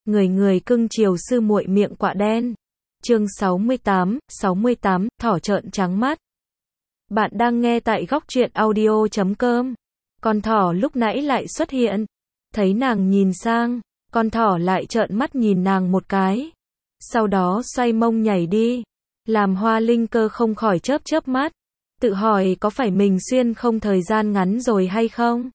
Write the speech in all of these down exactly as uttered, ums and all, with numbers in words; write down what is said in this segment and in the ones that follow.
người người cưng chiều sư muội miệng quạ đen. Chương sáu mươi tám, sáu mươi tám, thỏ trợn trắng mắt. Bạn đang nghe tại góc truyện audio chấm com. Con thỏ lúc nãy lại xuất hiện. Thấy nàng nhìn sang, con thỏ lại trợn mắt nhìn nàng một cái. Sau đó xoay mông nhảy đi. Làm Hoa Linh Cơ không khỏi chớp chớp mắt. Tự hỏi có phải mình xuyên không thời gian ngắn rồi hay không?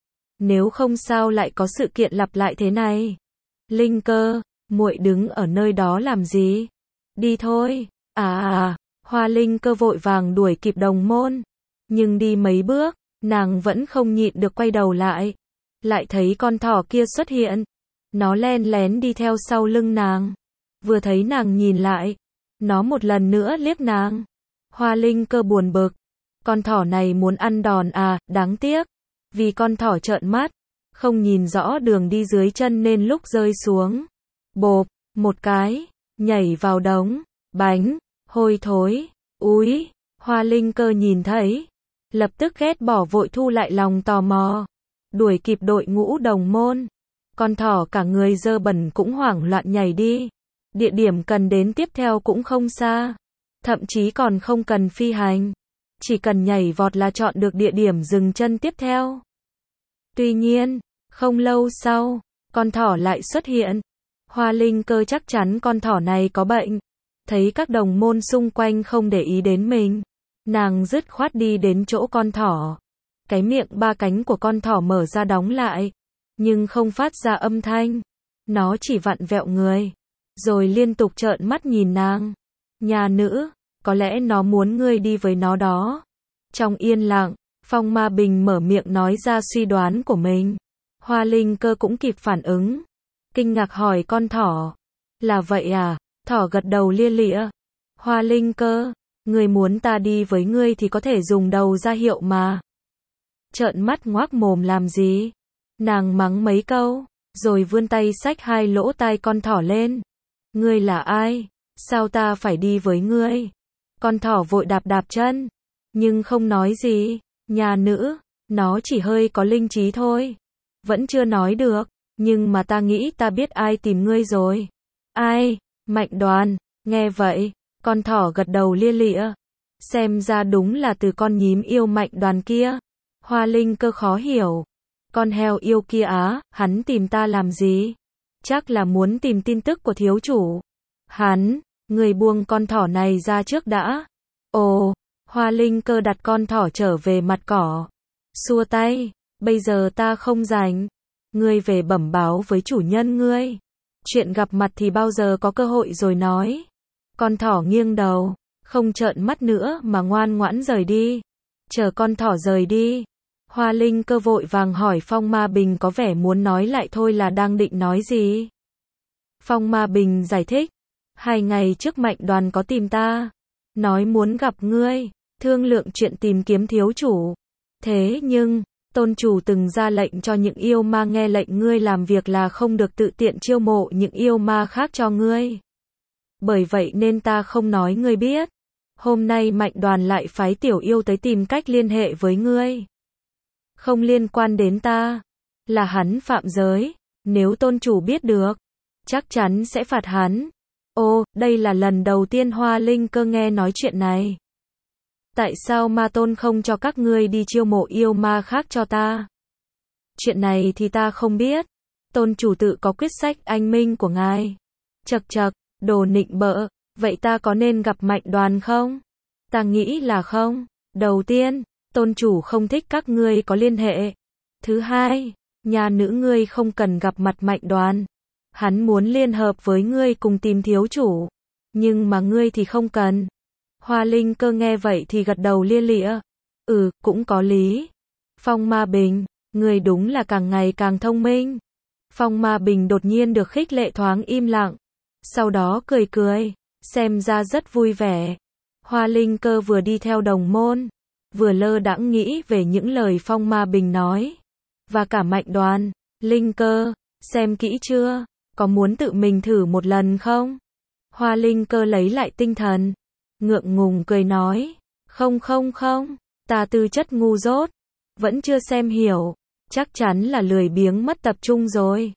Nếu không sao lại có sự kiện lặp lại thế này? Linh Cơ, muội đứng ở nơi đó làm gì? Đi thôi. À à à, Hoa Linh Cơ vội vàng đuổi kịp đồng môn. Nhưng đi mấy bước, nàng vẫn không nhịn được quay đầu lại. Lại thấy con thỏ kia xuất hiện. Nó len lén đi theo sau lưng nàng. Vừa thấy nàng nhìn lại, nó một lần nữa liếc nàng. Hoa Linh Cơ buồn bực. Con thỏ này muốn ăn đòn à, đáng tiếc. Vì con thỏ trợn mắt, không nhìn rõ đường đi dưới chân nên lúc rơi xuống. Bộp, một cái, nhảy vào đống, bánh, hôi thối, úi, Hoa Linh Cơ nhìn thấy. Lập tức ghét bỏ vội thu lại lòng tò mò. Đuổi kịp đội ngũ đồng môn. Con thỏ cả người dơ bẩn cũng hoảng loạn nhảy đi. Địa điểm cần đến tiếp theo cũng không xa. Thậm chí còn không cần phi hành. Chỉ cần nhảy vọt là chọn được địa điểm dừng chân tiếp theo. Tuy nhiên, không lâu sau, con thỏ lại xuất hiện. Hoa Linh Cơ chắc chắn con thỏ này có bệnh. Thấy các đồng môn xung quanh không để ý đến mình. Nàng dứt khoát đi đến chỗ con thỏ. Cái miệng ba cánh của con thỏ mở ra đóng lại. Nhưng không phát ra âm thanh. Nó chỉ vặn vẹo người. Rồi liên tục trợn mắt nhìn nàng. Nhà nữ, có lẽ nó muốn ngươi đi với nó đó. Trong yên lặng, Phong Ma Bình mở miệng nói ra suy đoán của mình. Hoa Linh Cơ cũng kịp phản ứng. Kinh ngạc hỏi con thỏ. Là vậy à? Thỏ gật đầu lia lịa. Hoa Linh Cơ, ngươi muốn ta đi với ngươi thì có thể dùng đầu ra hiệu mà. Trợn mắt ngoác mồm làm gì? Nàng mắng mấy câu, rồi vươn tay xách hai lỗ tai con thỏ lên. Ngươi là ai? Sao ta phải đi với ngươi? Con thỏ vội đạp đạp chân, nhưng không nói gì. Nhà nữ, nó chỉ hơi có linh trí thôi. Vẫn chưa nói được, nhưng mà ta nghĩ ta biết ai tìm ngươi rồi. Ai? Mạnh Đoàn. Nghe vậy, con thỏ gật đầu lia lịa. Xem ra đúng là từ con nhím yêu Mạnh Đoàn kia. Hoa Linh Cơ khó hiểu. Con heo yêu kia á, hắn tìm ta làm gì? Chắc là muốn tìm tin tức của thiếu chủ. Hắn, người buông con thỏ này ra trước đã. Ồ, Hoa Linh Cơ đặt con thỏ trở về mặt cỏ. Xua tay, bây giờ ta không rảnh. Ngươi về bẩm báo với chủ nhân ngươi. Chuyện gặp mặt thì bao giờ có cơ hội rồi nói. Con thỏ nghiêng đầu, không trợn mắt nữa mà ngoan ngoãn rời đi. Chờ con thỏ rời đi. Hoa Linh Cơ vội vàng hỏi Phong Ma Bình có vẻ muốn nói lại thôi là đang định nói gì. Phong Ma Bình giải thích. Hai ngày trước Mạnh Đoàn có tìm ta. Nói muốn gặp ngươi, thương lượng chuyện tìm kiếm thiếu chủ. Thế nhưng, tôn chủ từng ra lệnh cho những yêu ma nghe lệnh ngươi làm việc là không được tự tiện chiêu mộ những yêu ma khác cho ngươi. Bởi vậy nên ta không nói ngươi biết. Hôm nay Mạnh Đoàn lại phái tiểu yêu tới tìm cách liên hệ với ngươi. Không liên quan đến ta. Là hắn phạm giới. Nếu tôn chủ biết được, chắc chắn sẽ phạt hắn. Ô, đây là lần đầu tiên Hoa Linh Cơ nghe nói chuyện này. Tại sao ma tôn không cho các ngươi đi chiêu mộ yêu ma khác cho ta? Chuyện này thì ta không biết. Tôn chủ tự có quyết sách anh minh của ngài. Chậc chậc, đồ nịnh bợ. Vậy ta có nên gặp Mạnh Đoàn không? Ta nghĩ là không. Đầu tiên, tôn chủ không thích các ngươi có liên hệ. Thứ hai, nhà nữ ngươi không cần gặp mặt Mạnh Đoàn. Hắn muốn liên hợp với ngươi cùng tìm thiếu chủ. Nhưng mà ngươi thì không cần. Hoa Linh Cơ nghe vậy thì gật đầu lia lịa. Ừ, cũng có lý. Phong Ma Bình, ngươi đúng là càng ngày càng thông minh. Phong Ma Bình đột nhiên được khích lệ thoáng im lặng. Sau đó cười cười, xem ra rất vui vẻ. Hoa Linh Cơ vừa đi theo đồng môn, vừa lơ đãng nghĩ về những lời Phong Ma Bình nói. Và cả Mạnh Đoàn. Linh Cơ, xem kỹ chưa? Có muốn tự mình thử một lần không? Hoa Linh Cơ lấy lại tinh thần. Ngượng ngùng cười nói. Không không không, ta tư chất ngu dốt. Vẫn chưa xem hiểu. Chắc chắn là lười biếng mất tập trung rồi.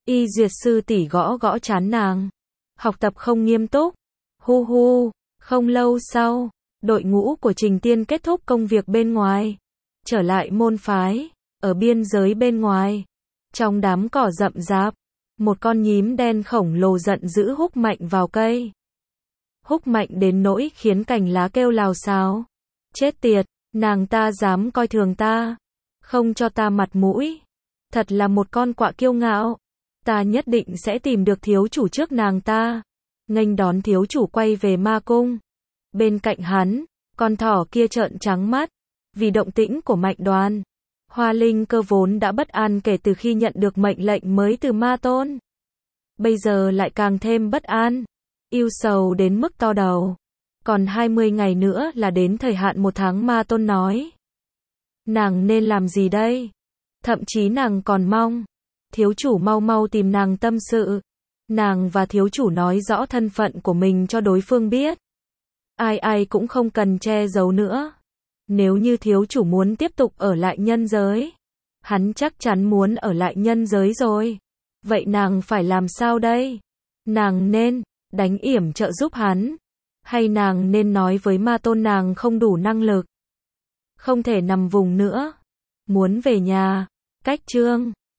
Y duyệt sư tỷ gõ gõ trán nàng. Học tập không nghiêm túc. Hu hu, không lâu sau, đội ngũ của Trình Tiên kết thúc công việc bên ngoài. Trở lại môn phái, ở biên giới bên ngoài. Trong đám cỏ rậm rạp, một con nhím đen khổng lồ giận dữ húc mạnh vào cây. Húc mạnh đến nỗi khiến cành lá kêu lào xào. Chết tiệt, nàng ta dám coi thường ta. Không cho ta mặt mũi. Thật là một con quạ kiêu ngạo. Ta nhất định sẽ tìm được thiếu chủ trước nàng ta. Nghênh đón thiếu chủ quay về ma cung. Bên cạnh hắn, con thỏ kia trợn trắng mắt. Vì động tĩnh của Mạnh Đoan. Hoa Linh Cơ vốn đã bất an kể từ khi nhận được mệnh lệnh mới từ ma tôn. Bây giờ lại càng thêm bất an. Yêu sầu đến mức to đầu. Còn hai mươi ngày nữa là đến thời hạn một tháng ma tôn nói. Nàng nên làm gì đây? Thậm chí nàng còn mong thiếu chủ mau mau tìm nàng tâm sự. Nàng và thiếu chủ nói rõ thân phận của mình cho đối phương biết. Ai ai cũng không cần che giấu nữa. Nếu như thiếu chủ muốn tiếp tục ở lại nhân giới, hắn chắc chắn muốn ở lại nhân giới rồi. Vậy nàng phải làm sao đây? Nàng nên đánh yểm trợ giúp hắn, hay nàng nên nói với ma tôn nàng không đủ năng lực, không thể nằm vùng nữa, muốn về nhà. Cách chương